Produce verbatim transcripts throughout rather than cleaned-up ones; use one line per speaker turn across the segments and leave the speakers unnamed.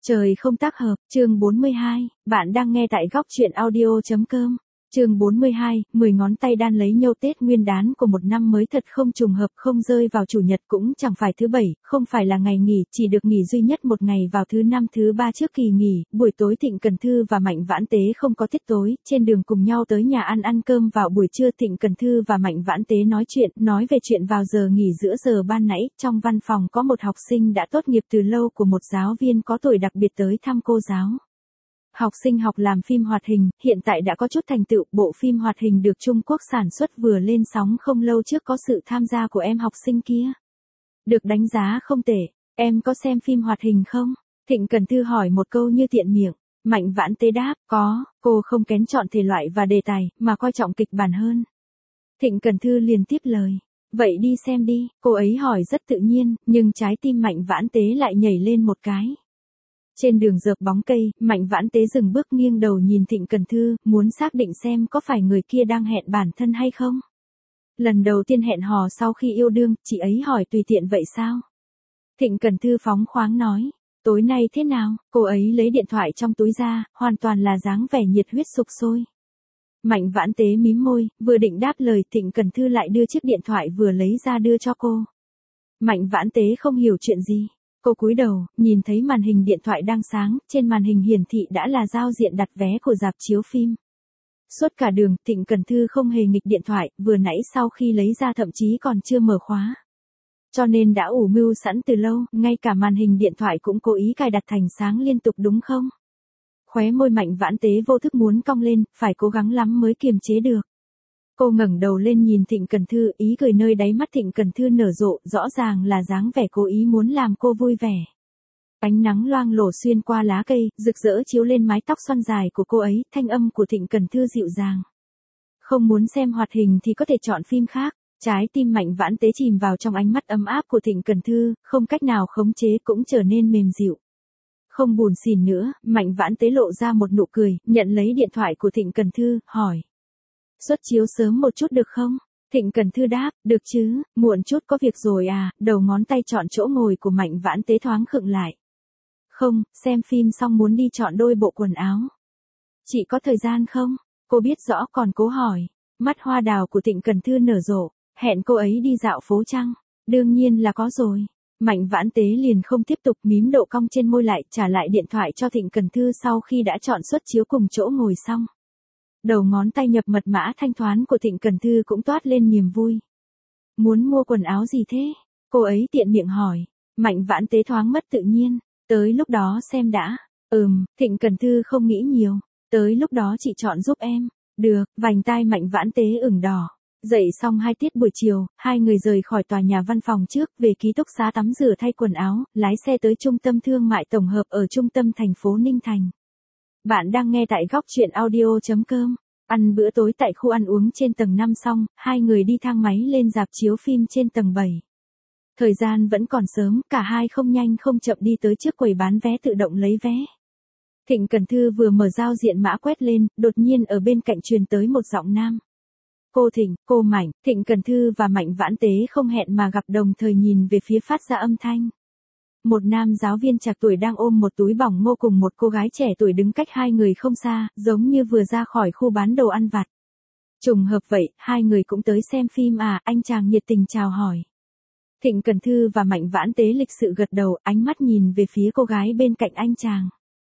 Trời không tác hợp, chương bốn mươi hai, bạn đang nghe tại góc truyện audio chấm com. Chương bốn mươi hai, mười ngón tay đan lấy nhau Tết Nguyên đán của một năm mới thật không trùng hợp, không rơi vào chủ nhật cũng chẳng phải thứ bảy, không phải là ngày nghỉ, chỉ được nghỉ duy nhất một ngày vào thứ năm thứ ba trước kỳ nghỉ. Buổi tối Thịnh Cần Thư và Mạnh Vãn Tế không có tiết tối, trên đường cùng nhau tới nhà ăn ăn cơm vào buổi trưa. Thịnh Cần Thư và Mạnh Vãn Tế nói chuyện, nói về chuyện vào giờ nghỉ giữa giờ ban nãy, trong văn phòng có một học sinh đã tốt nghiệp từ lâu của một giáo viên có tuổi đặc biệt tới thăm cô giáo. Học sinh học làm phim hoạt hình, hiện tại đã có chút thành tựu, bộ phim hoạt hình được Trung Quốc sản xuất vừa lên sóng không lâu trước có sự tham gia của em học sinh kia. Được đánh giá không tệ, em có xem phim hoạt hình không? Thịnh Cần Thư hỏi một câu như tiện miệng. Mạnh Vãn Tế đáp, có, cô không kén chọn thể loại và đề tài, mà coi trọng kịch bản hơn. Thịnh Cần Thư liền tiếp lời. Vậy đi xem đi, cô ấy hỏi rất tự nhiên, nhưng trái tim Mạnh Vãn Tế lại nhảy lên một cái. Trên đường dợp bóng cây, Mạnh Vãn Tế dừng bước nghiêng đầu nhìn Thịnh Cần Thư, muốn xác định xem có phải người kia đang hẹn bản thân hay không. Lần đầu tiên hẹn hò sau khi yêu đương, chị ấy hỏi tùy tiện vậy sao? Thịnh Cần Thư phóng khoáng nói, tối nay thế nào? Cô ấy lấy điện thoại trong túi ra, hoàn toàn là dáng vẻ nhiệt huyết sục sôi. Mạnh Vãn Tế mím môi, vừa định đáp lời, Thịnh Cần Thư lại đưa chiếc điện thoại vừa lấy ra đưa cho cô. Mạnh Vãn Tế không hiểu chuyện gì. Cô cúi đầu, nhìn thấy màn hình điện thoại đang sáng, trên màn hình hiển thị đã là giao diện đặt vé của rạp chiếu phim. Suốt cả đường, Thịnh Cần Thư không hề nghịch điện thoại, vừa nãy sau khi lấy ra thậm chí còn chưa mở khóa. Cho nên đã ủ mưu sẵn từ lâu, ngay cả màn hình điện thoại cũng cố ý cài đặt thành sáng liên tục đúng không? Khóe môi Mạnh Vãn Tế vô thức muốn cong lên, phải cố gắng lắm mới kiềm chế được. Cô ngẩng đầu lên nhìn Thịnh Cần Thư, ý cười nơi đáy mắt Thịnh Cần Thư nở rộ, rõ ràng là dáng vẻ cố ý muốn làm cô vui vẻ. Ánh nắng loang lổ xuyên qua lá cây, rực rỡ chiếu lên mái tóc xoăn dài của cô ấy, thanh âm của Thịnh Cần Thư dịu dàng. Không muốn xem hoạt hình thì có thể chọn phim khác. Trái tim Mạnh Vãn Tế chìm vào trong ánh mắt ấm áp của Thịnh Cần Thư, không cách nào khống chế cũng trở nên mềm dịu. Không buồn xỉn nữa, Mạnh Vãn Tế lộ ra một nụ cười, nhận lấy điện thoại của Thịnh Cần Thư, hỏi. Xuất chiếu sớm một chút được không? Thịnh Cần Thư đáp, được chứ, muộn chút có việc rồi à, đầu ngón tay chọn chỗ ngồi của Mạnh Vãn Tế thoáng khựng lại. Không, xem phim xong muốn đi chọn đôi bộ quần áo. Chị có thời gian không? Cô biết rõ còn cố hỏi. Mắt hoa đào của Thịnh Cần Thư nở rộ, hẹn cô ấy đi dạo phố chăng? Đương nhiên là có rồi. Mạnh Vãn Tế liền không tiếp tục mím độ cong trên môi lại, trả lại điện thoại cho Thịnh Cần Thư sau khi đã chọn xuất chiếu cùng chỗ ngồi xong. Đầu ngón tay nhập mật mã thanh thoán của Thịnh Cần Thư cũng toát lên niềm vui. Muốn mua quần áo gì thế? Cô ấy tiện miệng hỏi. Mạnh Vãn Tế thoáng mất tự nhiên. Tới lúc đó xem đã. Ừm, Thịnh Cần Thư không nghĩ nhiều. Tới lúc đó chị chọn giúp em. Được, vành tai Mạnh Vãn Tế ửng đỏ. Dậy xong hai tiết buổi chiều, hai người rời khỏi tòa nhà văn phòng trước, về ký túc xá tắm rửa thay quần áo, lái xe tới trung tâm thương mại tổng hợp ở trung tâm thành phố Ninh Thành. Bạn đang nghe tại góc truyện audio chấm com. Ăn bữa tối tại khu ăn uống trên tầng năm xong, hai người đi thang máy lên rạp chiếu phim trên tầng bảy. Thời gian vẫn còn sớm, cả hai không nhanh không chậm đi tới trước quầy bán vé tự động lấy vé. Thịnh Cần Thư vừa mở giao diện mã quét lên, đột nhiên ở bên cạnh truyền tới một giọng nam. Cô Thịnh, cô Mạnh. Thịnh Cần Thư và Mạnh Vãn Tế không hẹn mà gặp, đồng thời nhìn về phía phát ra âm thanh. Một nam giáo viên trạc tuổi đang ôm một túi bỏng ngô cùng một cô gái trẻ tuổi đứng cách hai người không xa, giống như vừa ra khỏi khu bán đồ ăn vặt. Trùng hợp vậy, hai người cũng tới xem phim à, anh chàng nhiệt tình chào hỏi. Thịnh Cần Thư và Mạnh Vãn Tế lịch sự gật đầu, ánh mắt nhìn về phía cô gái bên cạnh anh chàng.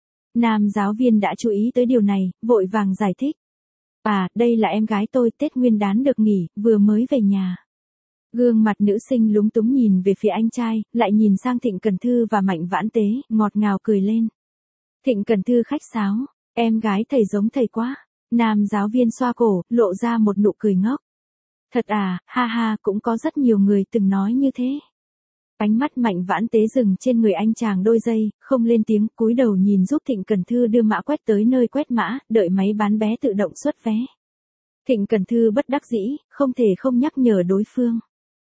Nam giáo viên đã chú ý tới điều này, vội vàng giải thích. À, đây là em gái tôi, Tết Nguyên đán được nghỉ, vừa mới về nhà. Gương mặt nữ sinh lúng túng nhìn về phía anh trai, lại nhìn sang Thịnh Cần Thư và Mạnh Vãn Tế, ngọt ngào cười lên. Thịnh Cần Thư khách sáo, em gái thầy giống thầy quá. Nam giáo viên xoa cổ, lộ ra một nụ cười ngốc. Thật à, ha ha, cũng có rất nhiều người từng nói như thế. Ánh mắt Mạnh Vãn Tế dừng trên người anh chàng đôi giây, không lên tiếng, cúi đầu nhìn giúp Thịnh Cần Thư đưa mã quét tới nơi quét mã, đợi máy bán vé tự động xuất vé. Thịnh Cần Thư bất đắc dĩ, không thể không nhắc nhở đối phương.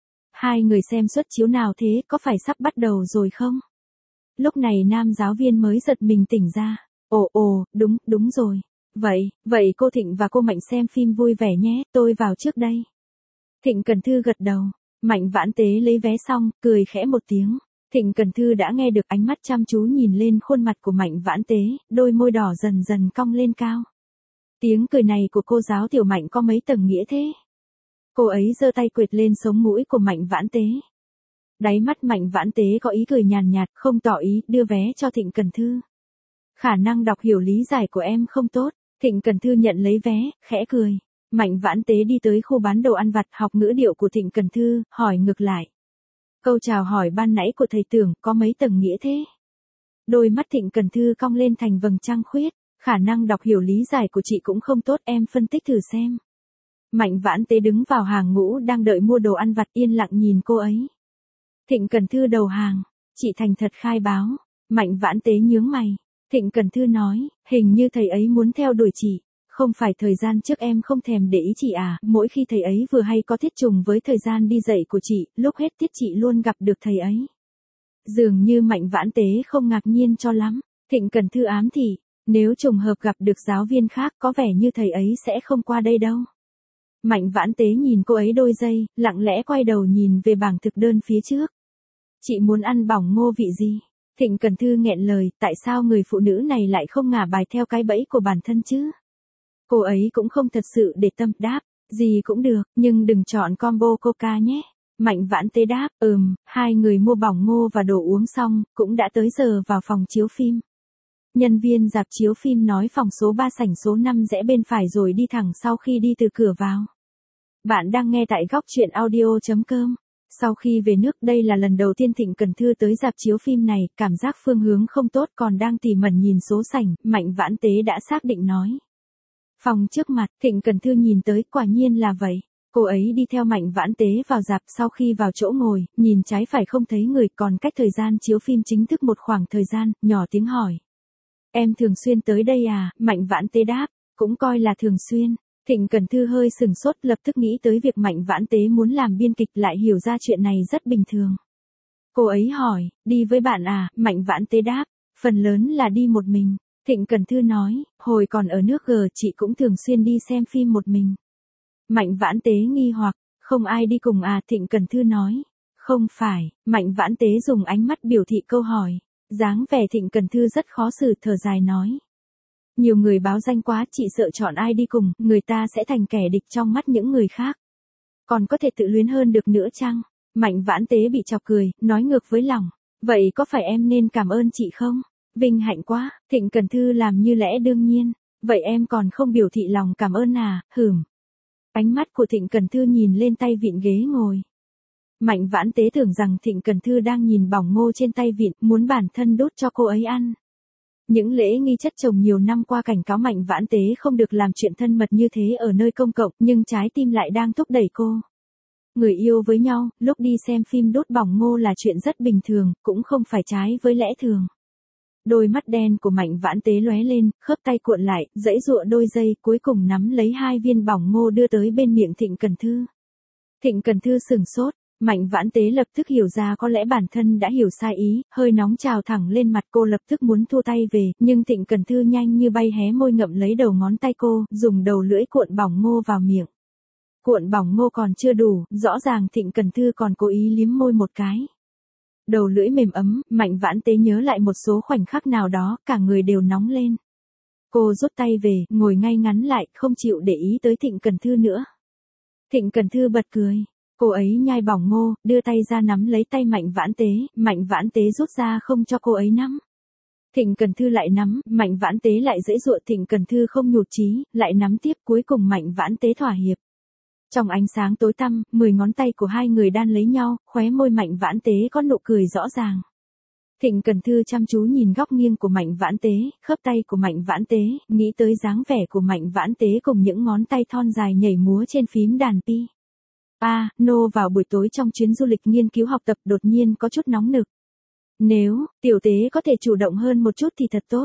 Hai người xem suất chiếu nào thế, có phải sắp bắt đầu rồi không? Lúc này nam giáo viên mới giật mình tỉnh ra. Ồ ồ, đúng, đúng rồi. Vậy, vậy cô Thịnh và cô Mạnh xem phim vui vẻ nhé, tôi vào trước đây. Thịnh Cần Thư gật đầu. Mạnh Vãn Tế lấy vé xong, cười khẽ một tiếng. Thịnh Cần Thư đã nghe được, ánh mắt chăm chú nhìn lên khuôn mặt của Mạnh Vãn Tế, đôi môi đỏ dần dần cong lên cao. Tiếng cười này của cô giáo Tiểu Mạnh có mấy tầng nghĩa thế? Cô ấy giơ tay quệt lên sống mũi của Mạnh Vãn Tế. Đáy mắt Mạnh Vãn Tế có ý cười nhàn nhạt, không tỏ ý, đưa vé cho Thịnh Cần Thư. Khả năng đọc hiểu lý giải của em không tốt. Thịnh Cần Thư nhận lấy vé, khẽ cười. Mạnh Vãn Tế đi tới khu bán đồ ăn vặt, học ngữ điệu của Thịnh Cần Thư, hỏi ngược lại. Câu chào hỏi ban nãy của thầy Tưởng có mấy tầng nghĩa thế? Đôi mắt Thịnh Cần Thư cong lên thành vầng trăng khuyết. Khả năng đọc hiểu lý giải của chị cũng không tốt, em phân tích thử xem. Mạnh Vãn Tế đứng vào hàng ngũ đang đợi mua đồ ăn vặt, yên lặng nhìn cô ấy. Thịnh Cần Thư đầu hàng. Chị thành thật khai báo. Mạnh Vãn Tế nhướng mày. Thịnh Cần Thư nói, hình như thầy ấy muốn theo đuổi chị. Không phải thời gian trước em không thèm để ý chị à, mỗi khi thầy ấy vừa hay có tiết trùng với thời gian đi dạy của chị, lúc hết tiết chị luôn gặp được thầy ấy. Dường như Mạnh Vãn Tế không ngạc nhiên cho lắm. Thịnh Cần Thư ám thị, nếu trùng hợp gặp được giáo viên khác có vẻ như thầy ấy sẽ không qua đây đâu. Mạnh Vãn Tế nhìn cô ấy đôi giây, lặng lẽ quay đầu nhìn về bảng thực đơn phía trước. Chị muốn ăn bỏng ngô vị gì? Thịnh Cần Thư nghẹn lời, tại sao người phụ nữ này lại không ngả bài theo cái bẫy của bản thân chứ? Cô ấy cũng không thật sự để tâm, đáp, gì cũng được, nhưng đừng chọn combo coca nhé. Mạnh Vãn Tế đáp, ừm, hai người mua bỏng ngô và đồ uống xong, cũng đã tới giờ vào phòng chiếu phim. Nhân viên rạp chiếu phim nói phòng số ba sảnh số năm rẽ bên phải rồi đi thẳng sau khi đi từ cửa vào. Bạn đang nghe tại góc truyện audio chấm com. Sau khi về nước, đây là lần đầu tiên Thịnh Cần Thư tới rạp chiếu phim này, cảm giác phương hướng không tốt, còn đang tỉ mẩn nhìn số sảnh, Mạnh Vãn Tế đã xác định nói. Phòng trước mặt, Thịnh Cần Thư nhìn tới, quả nhiên là vậy. Cô ấy đi theo Mạnh Vãn Tế vào rạp, sau khi vào chỗ ngồi, nhìn trái phải không thấy người, còn cách thời gian chiếu phim chính thức một khoảng thời gian, nhỏ tiếng hỏi. Em thường xuyên tới đây à? Mạnh Vãn Tế đáp, cũng coi là thường xuyên. Thịnh Cần Thư hơi sừng sốt, lập tức nghĩ tới việc Mạnh Vãn Tế muốn làm biên kịch, lại hiểu ra chuyện này rất bình thường. Cô ấy hỏi, đi với bạn à? Mạnh Vãn Tế đáp, phần lớn là đi một mình. Thịnh Cần Thư nói, hồi còn ở nước G chị cũng thường xuyên đi xem phim một mình. Mạnh Vãn Tế nghi hoặc, không ai đi cùng à? Thịnh Cần Thư nói, không phải. Mạnh Vãn Tế dùng ánh mắt biểu thị câu hỏi. Dáng vẻ Thịnh Cần Thư rất khó xử, thở dài nói. Nhiều người báo danh quá, chị sợ chọn ai đi cùng, người ta sẽ thành kẻ địch trong mắt những người khác. Còn có thể tự luyến hơn được nữa chăng? Mạnh Vãn Tế bị chọc cười, nói ngược với lòng. Vậy có phải em nên cảm ơn chị không? Vinh hạnh quá. Thịnh Cần Thư làm như lẽ đương nhiên. Vậy em còn không biểu thị lòng cảm ơn à? Hửm. Ánh mắt của Thịnh Cần Thư nhìn lên tay vịn ghế ngồi. Mạnh Vãn Tế tưởng rằng Thịnh Cần Thư đang nhìn bỏng ngô trên tay vịn, muốn bản thân đút cho cô ấy ăn. Những lễ nghi chất chồng nhiều năm qua cảnh cáo Mạnh Vãn Tế không được làm chuyện thân mật như thế ở nơi công cộng, nhưng trái tim lại đang thúc đẩy cô. Người yêu với nhau, lúc đi xem phim đút bỏng ngô là chuyện rất bình thường, cũng không phải trái với lẽ thường. Đôi mắt đen của Mạnh Vãn Tế lóe lên, khớp tay cuộn lại, giãy giụa đôi giây, cuối cùng nắm lấy hai viên bỏng ngô đưa tới bên miệng Thịnh Cần Thư. Thịnh Cần Thư sửng sốt. Mạnh Vãn Tế lập tức hiểu ra có lẽ bản thân đã hiểu sai ý, hơi nóng trào thẳng lên mặt, cô lập tức muốn thua tay về, nhưng Thịnh Cần Thư nhanh như bay hé môi ngậm lấy đầu ngón tay cô, dùng đầu lưỡi cuộn bỏng ngô vào miệng. Cuộn bỏng ngô còn chưa đủ, rõ ràng Thịnh Cần Thư còn cố ý liếm môi một cái. Đầu lưỡi mềm ấm, Mạnh Vãn Tế nhớ lại một số khoảnh khắc nào đó, cả người đều nóng lên. Cô rút tay về, ngồi ngay ngắn lại, không chịu để ý tới Thịnh Cần Thư nữa. Thịnh Cần Thư bật cười. Cô ấy nhai bỏng ngô, đưa tay ra nắm lấy tay Mạnh Vãn Tế, Mạnh Vãn Tế rút ra không cho cô ấy nắm. Thịnh Cần Thư lại nắm, Mạnh Vãn Tế lại giãy giụa, Thịnh Cần Thư không nhụt chí, lại nắm tiếp, cuối cùng Mạnh Vãn Tế thỏa hiệp. Trong ánh sáng tối tăm, mười ngón tay của hai người đan lấy nhau, khóe môi Mạnh Vãn Tế có nụ cười rõ ràng. Thịnh Cần Thư chăm chú nhìn góc nghiêng của Mạnh Vãn Tế, khớp tay của Mạnh Vãn Tế, nghĩ tới dáng vẻ của Mạnh Vãn Tế cùng những ngón tay thon dài nhảy múa trên phím đàn pi. À, nô vào buổi tối trong chuyến du lịch nghiên cứu học tập đột nhiên có chút nóng nực. Nếu, tiểu Tế có thể chủ động hơn một chút thì thật tốt.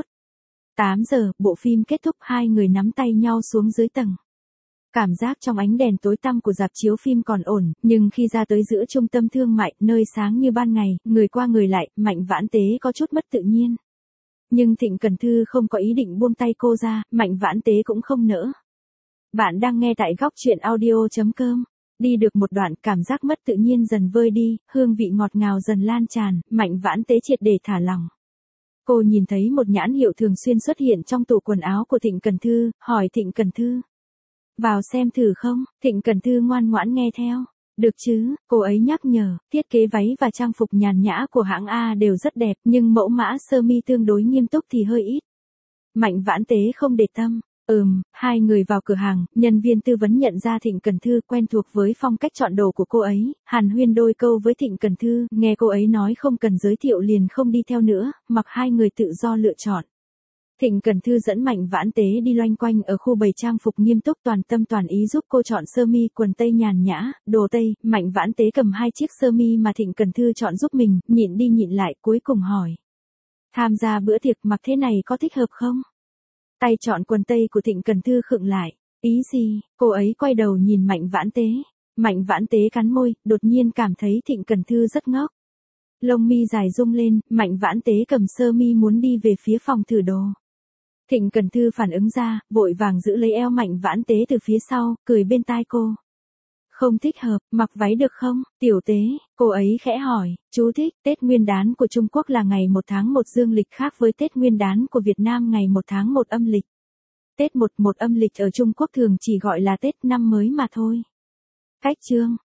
tám giờ, bộ phim kết thúc, hai người nắm tay nhau xuống dưới tầng. Cảm giác trong ánh đèn tối tăm của rạp chiếu phim còn ổn, nhưng khi ra tới giữa trung tâm thương mại, nơi sáng như ban ngày, người qua người lại, Mạnh Vãn Tế có chút mất tự nhiên. Nhưng Thịnh Cần Thư không có ý định buông tay cô ra, Mạnh Vãn Tế cũng không nỡ. Bạn đang nghe tại góc truyện audio chấm com. Đi được một đoạn, cảm giác mất tự nhiên dần vơi đi, hương vị ngọt ngào dần lan tràn, Mạnh Vãn Tế triệt để thả lỏng. Cô nhìn thấy một nhãn hiệu thường xuyên xuất hiện trong tủ quần áo của Thịnh Cần Thư, hỏi Thịnh Cần Thư. Vào xem thử không? Thịnh Cần Thư ngoan ngoãn nghe theo. Được chứ, cô ấy nhắc nhở, thiết kế váy và trang phục nhàn nhã của hãng A đều rất đẹp, nhưng mẫu mã sơ mi tương đối nghiêm túc thì hơi ít. Mạnh Vãn Tế không để tâm. Ừm, hai người vào cửa hàng, nhân viên tư vấn nhận ra Thịnh Cần Thư quen thuộc với phong cách chọn đồ của cô ấy, hàn huyên đôi câu với Thịnh Cần Thư, nghe cô ấy nói không cần giới thiệu liền không đi theo nữa, mặc hai người tự do lựa chọn. Thịnh Cần Thư dẫn Mạnh Vãn Tế đi loanh quanh ở khu bày trang phục nghiêm túc toàn tâm toàn ý giúp cô chọn sơ mi, quần tây nhàn nhã, đồ tây. Mạnh Vãn Tế cầm hai chiếc sơ mi mà Thịnh Cần Thư chọn giúp mình, nhịn đi nhịn lại, cuối cùng hỏi. Tham gia bữa tiệc mặc thế này có thích hợp không? Tay chọn quần tây của Thịnh Cần Thư khựng lại. Ý gì? Cô ấy quay đầu nhìn Mạnh Vãn Tế. Mạnh Vãn Tế cắn môi, đột nhiên cảm thấy Thịnh Cần Thư rất ngốc. Lông mi dài rung lên, Mạnh Vãn Tế cầm sơ mi muốn đi về phía phòng thử đồ. Thịnh Cần Thư phản ứng ra, vội vàng giữ lấy eo Mạnh Vãn Tế từ phía sau, cười bên tai cô. Không thích hợp, mặc váy được không, Tiểu Tế? Cô ấy khẽ hỏi. Chú thích, Tết Nguyên đán của Trung Quốc là ngày một tháng một dương lịch khác với Tết Nguyên đán của Việt Nam ngày một tháng một âm lịch. Tết một một âm lịch ở Trung Quốc thường chỉ gọi là Tết năm mới mà thôi. Cách chương